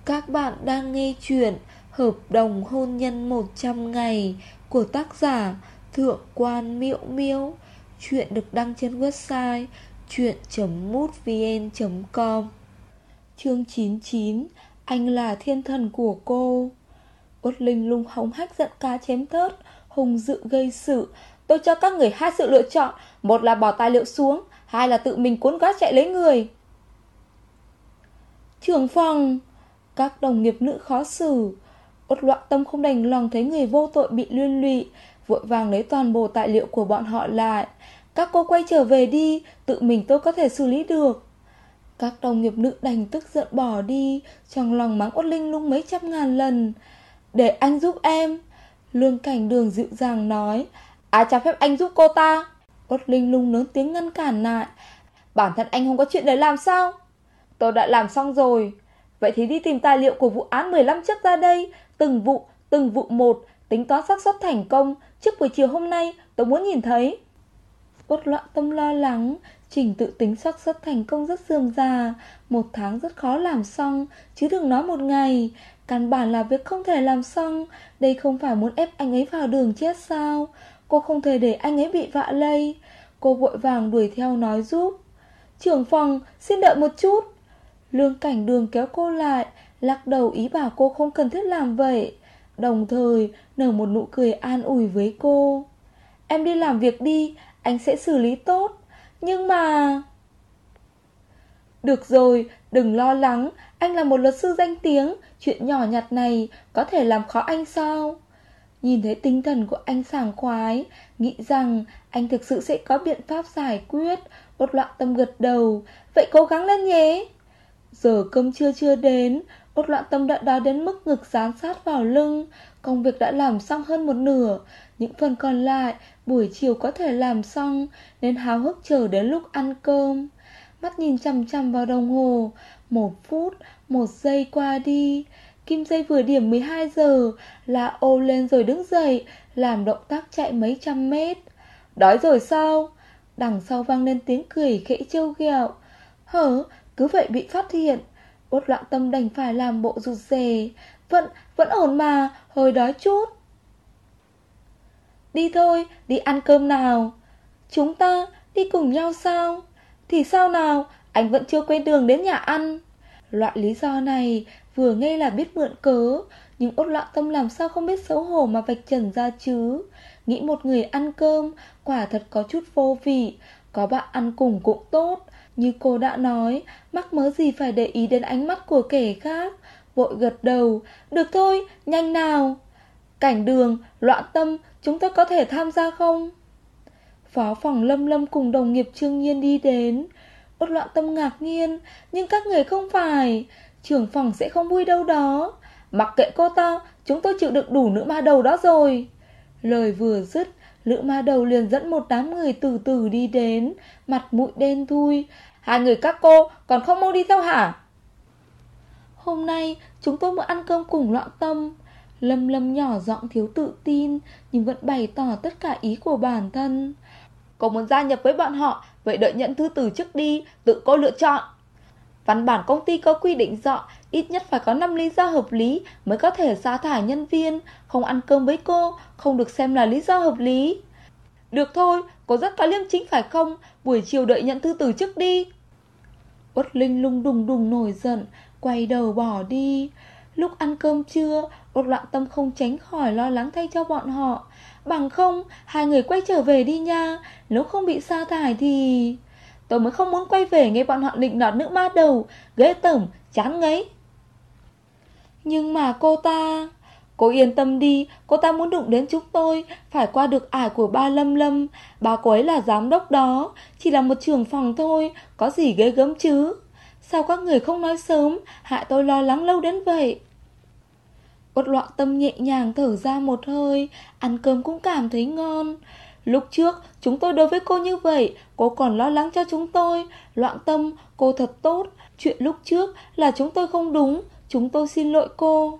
Các bạn đang nghe chuyện Hợp đồng hôn nhân 100 ngày của tác giả Thượng quan Miễu Miễu. Chuyện được đăng trên website chuyện.mútvn.com. Chương 99. Anh là thiên thần của cô. Uất Linh Lung hống hách giận cá chém thớt, hùng dự gây sự. Tôi cho các người hai sự lựa chọn, một là bỏ tài liệu xuống, hai là tự mình cuốn gói chạy lấy người. Trưởng phòng, các đồng nghiệp nữ khó xử. Uất Loạn Tâm không đành lòng thấy người vô tội bị liên lụy, vội vàng lấy toàn bộ tài liệu của bọn họ lại. Các cô quay trở về đi, tự mình tôi có thể xử lý được. Các đồng nghiệp nữ đành tức giận bỏ đi, trong lòng mắng Uất Linh Lung mấy trăm ngàn lần. Để anh giúp em. Lương Cảnh Đường dịu dàng nói. Ai cho phép anh giúp cô ta? Uất Linh Lung lớn tiếng ngăn cản lại. Bản thân anh không có chuyện để làm sao? Tôi đã làm xong rồi. Vậy thì đi tìm tài liệu của vụ án 15 trước ra đây, từng vụ một, tính toán xác suất thành công. Trước buổi chiều hôm nay tôi muốn nhìn thấy. Uất Loạn Tâm lo lắng, trình tự tính xác suất thành công rất rườm rà, 1 tháng rất khó làm xong, chứ đừng nói 1 ngày. Căn bản là việc không thể làm xong. Đây không phải muốn ép anh ấy vào đường chết sao? Cô không thể để anh ấy bị vạ lây. Cô vội vàng đuổi theo nói giúp. Trưởng phòng, xin đợi một chút. Lương Cảnh Đường kéo cô lại, lắc đầu ý bảo cô không cần thiết làm vậy, đồng thời nở một nụ cười an ủi với cô. Em đi làm việc đi, anh sẽ xử lý tốt. Nhưng mà... Được rồi, đừng lo lắng, anh là một luật sư danh tiếng, chuyện nhỏ nhặt này có thể làm khó anh sao? Nhìn thấy tinh thần của anh sảng khoái, nghĩ rằng anh thực sự sẽ có biện pháp giải quyết. Uất Loạn Tâm gật đầu. Vậy cố gắng lên nhé. Giờ cơm trưa chưa đến, Uất Loạn Tâm đã đói đến mức ngực dán sát vào lưng. Công việc đã làm xong hơn 1/2, những phần còn lại buổi chiều có thể làm xong, nên háo hức chờ đến lúc ăn cơm. Mắt nhìn chằm chằm vào đồng hồ, 1 phút, 1 giây qua đi. Kim dây vừa điểm 12 giờ là ô lên rồi đứng dậy, làm động tác chạy mấy trăm mét. Đói rồi sao? Đằng sau vang lên tiếng cười khẽ trêu ghẹo. Hở? Cứ vậy bị phát hiện. Uất Loạn Tâm đành phải làm bộ rụt rè. Vẫn ổn mà, hơi đói chút. Đi thôi, đi ăn cơm nào. Chúng ta đi cùng nhau sao? Thì sao nào, anh vẫn chưa quen đường đến nhà ăn. Loại lý do này vừa nghe là biết mượn cớ, nhưng Uất Loạn Tâm làm sao không biết xấu hổ mà vạch trần ra chứ. Nghĩ một người ăn cơm quả thật có chút vô vị. Có bạn ăn cùng cũng tốt. Như cô đã nói, mắc mớ gì phải để ý đến ánh mắt của kẻ khác. Vội gật đầu. Được thôi, nhanh nào. Cảnh Đường, Loạn Tâm, chúng tôi có thể tham gia không? Phó phòng Lâm Lâm cùng đồng nghiệp Trương Nhiên đi đến. Uất Loạn Tâm ngạc nhiên. Nhưng các người không phải. Trưởng phòng sẽ không vui đâu đó. Mặc kệ cô ta, chúng tôi chịu đựng đủ nữ ma đầu đó rồi. Lời vừa dứt, Lữ Ma Đầu liền dẫn một đám người từ từ đi đến, mặt mũi đen thui. Hai người các cô còn không mau đi theo hả? Hôm nay chúng tôi muốn ăn cơm cùng Loạn Tâm. Lâm Lâm nhỏ giọng thiếu tự tin, nhưng vẫn bày tỏ tất cả ý của bản thân. Cô muốn gia nhập với bọn họ, vậy đợi nhận thư từ chức đi, tự cô lựa chọn. Văn bản công ty có quy định rõ, ít nhất phải có 5 lý do hợp lý mới có thể sa thải nhân viên. Không ăn cơm với cô không được xem là lý do hợp lý. Được thôi, cô rất có liêm chính phải không? Buổi chiều đợi nhận thư từ chức đi. Uất Linh Lung đùng đùng nổi giận, quay đầu bỏ đi. Lúc ăn cơm trưa, Uất Loạn Tâm không tránh khỏi lo lắng thay cho bọn họ. Bằng không, hai người quay trở về đi nha. Nếu không bị sa thải thì... Tôi mới không muốn quay về nghe bọn họ nịnh nọt nữ ma đầu, ghê tởm, chán ngấy. Nhưng mà cô yên tâm đi, cô ta muốn đụng đến chúng tôi, phải qua được ải của ba Lâm Lâm. Bà cô ấy là giám đốc đó, chỉ là một trưởng phòng thôi, có gì ghê gớm chứ. Sao các người không nói sớm, hại tôi lo lắng lâu đến vậy. Uất Loạn Tâm nhẹ nhàng thở ra một hơi, ăn cơm cũng cảm thấy ngon. Lúc trước chúng tôi đối với cô như vậy, cô còn lo lắng cho chúng tôi. Loạn Tâm, cô thật tốt. Chuyện lúc trước là chúng tôi không đúng, chúng tôi xin lỗi cô.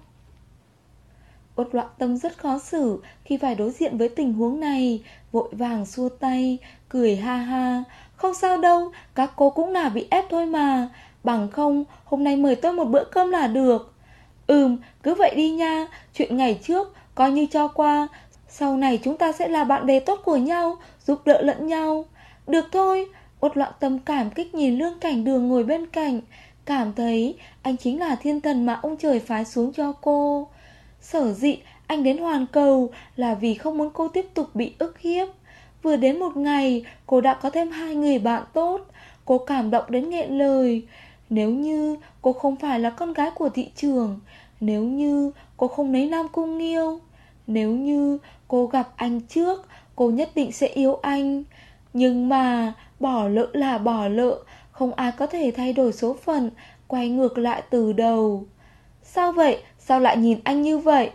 Uất Loạn Tâm rất khó xử khi phải đối diện với tình huống này, vội vàng xua tay, cười ha ha. Không sao đâu, các cô cũng là bị ép thôi mà. Bằng không, hôm nay mời tôi một bữa cơm là được. Cứ vậy đi nha. Chuyện ngày trước coi như cho qua. Sau này chúng ta sẽ là bạn bè tốt của nhau, giúp đỡ lẫn nhau. Được thôi. Uất Loạn Tâm cảm kích nhìn Lương Cảnh Đường ngồi bên cạnh, cảm thấy anh chính là thiên thần mà ông trời phái xuống cho cô. Sở dĩ anh đến hoàn cầu là vì không muốn cô tiếp tục bị ức hiếp. Vừa đến một ngày, cô đã có thêm 2 người bạn tốt. Cô cảm động đến nghẹn lời. Nếu như cô không phải là con gái của thị trường, nếu như cô không lấy Nam Cung Nghiêu, nếu như cô gặp anh trước, cô nhất định sẽ yêu anh. Nhưng mà bỏ lỡ là bỏ lỡ, không ai có thể thay đổi số phận, quay ngược lại từ đầu. Sao vậy? Sao lại nhìn anh như vậy?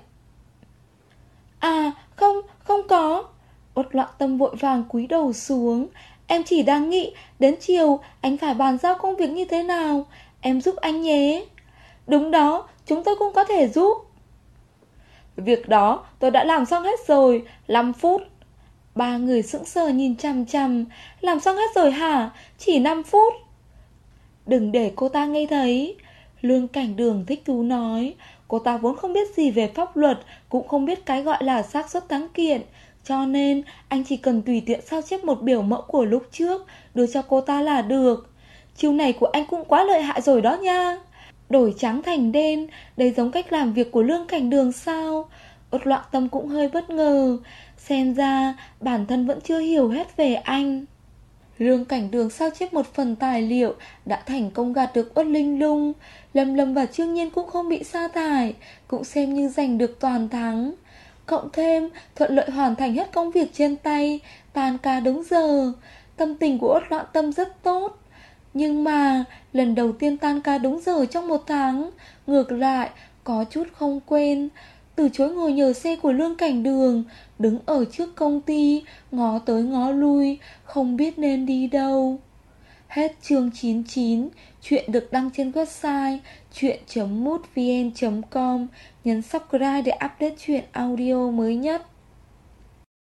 À, không có. Uất Loạn Tâm vội vàng cúi đầu xuống. Em chỉ đang nghĩ đến chiều anh phải bàn giao công việc như thế nào. Em giúp anh nhé. Đúng đó, chúng tôi cũng có thể giúp. Việc đó tôi đã làm xong hết rồi, 5 phút. Ba người sững sờ nhìn chằm chằm. Làm xong hết rồi hả? Chỉ 5 phút. Đừng để cô ta nghe thấy. Lương Cảnh Đường thích thú nói. Cô ta vốn không biết gì về pháp luật, cũng không biết cái gọi là xác suất thắng kiện, cho nên anh chỉ cần tùy tiện sao chép một biểu mẫu của lúc trước, đưa cho cô ta là được. Chiêu này của anh cũng quá lợi hại rồi đó nha. Đổi trắng thành đen, đây giống cách làm việc của Lương Cảnh Đường sao? Uất Loạn Tâm cũng hơi bất ngờ. Xem ra bản thân vẫn chưa hiểu hết về anh. Lương Cảnh Đường sao chép một phần tài liệu đã thành công gạt được Uất Linh Lung. Lâm Lâm và Trương Nhiên cũng không bị sa thải, cũng xem như giành được toàn thắng. Cộng thêm thuận lợi hoàn thành hết công việc trên tay, tan ca đúng giờ. Tâm tình của Uất Loạn Tâm rất tốt. Nhưng mà lần đầu tiên tan ca đúng giờ trong 1 tháng, ngược lại có chút không quen. Từ chối ngồi nhờ xe của Lương Cảnh Đường, đứng ở trước công ty, ngó tới ngó lui, không biết nên đi đâu. Hết chương 99. Chuyện được đăng trên website chuyện.mútvn.com. Nhấn subscribe để update chuyện audio mới nhất.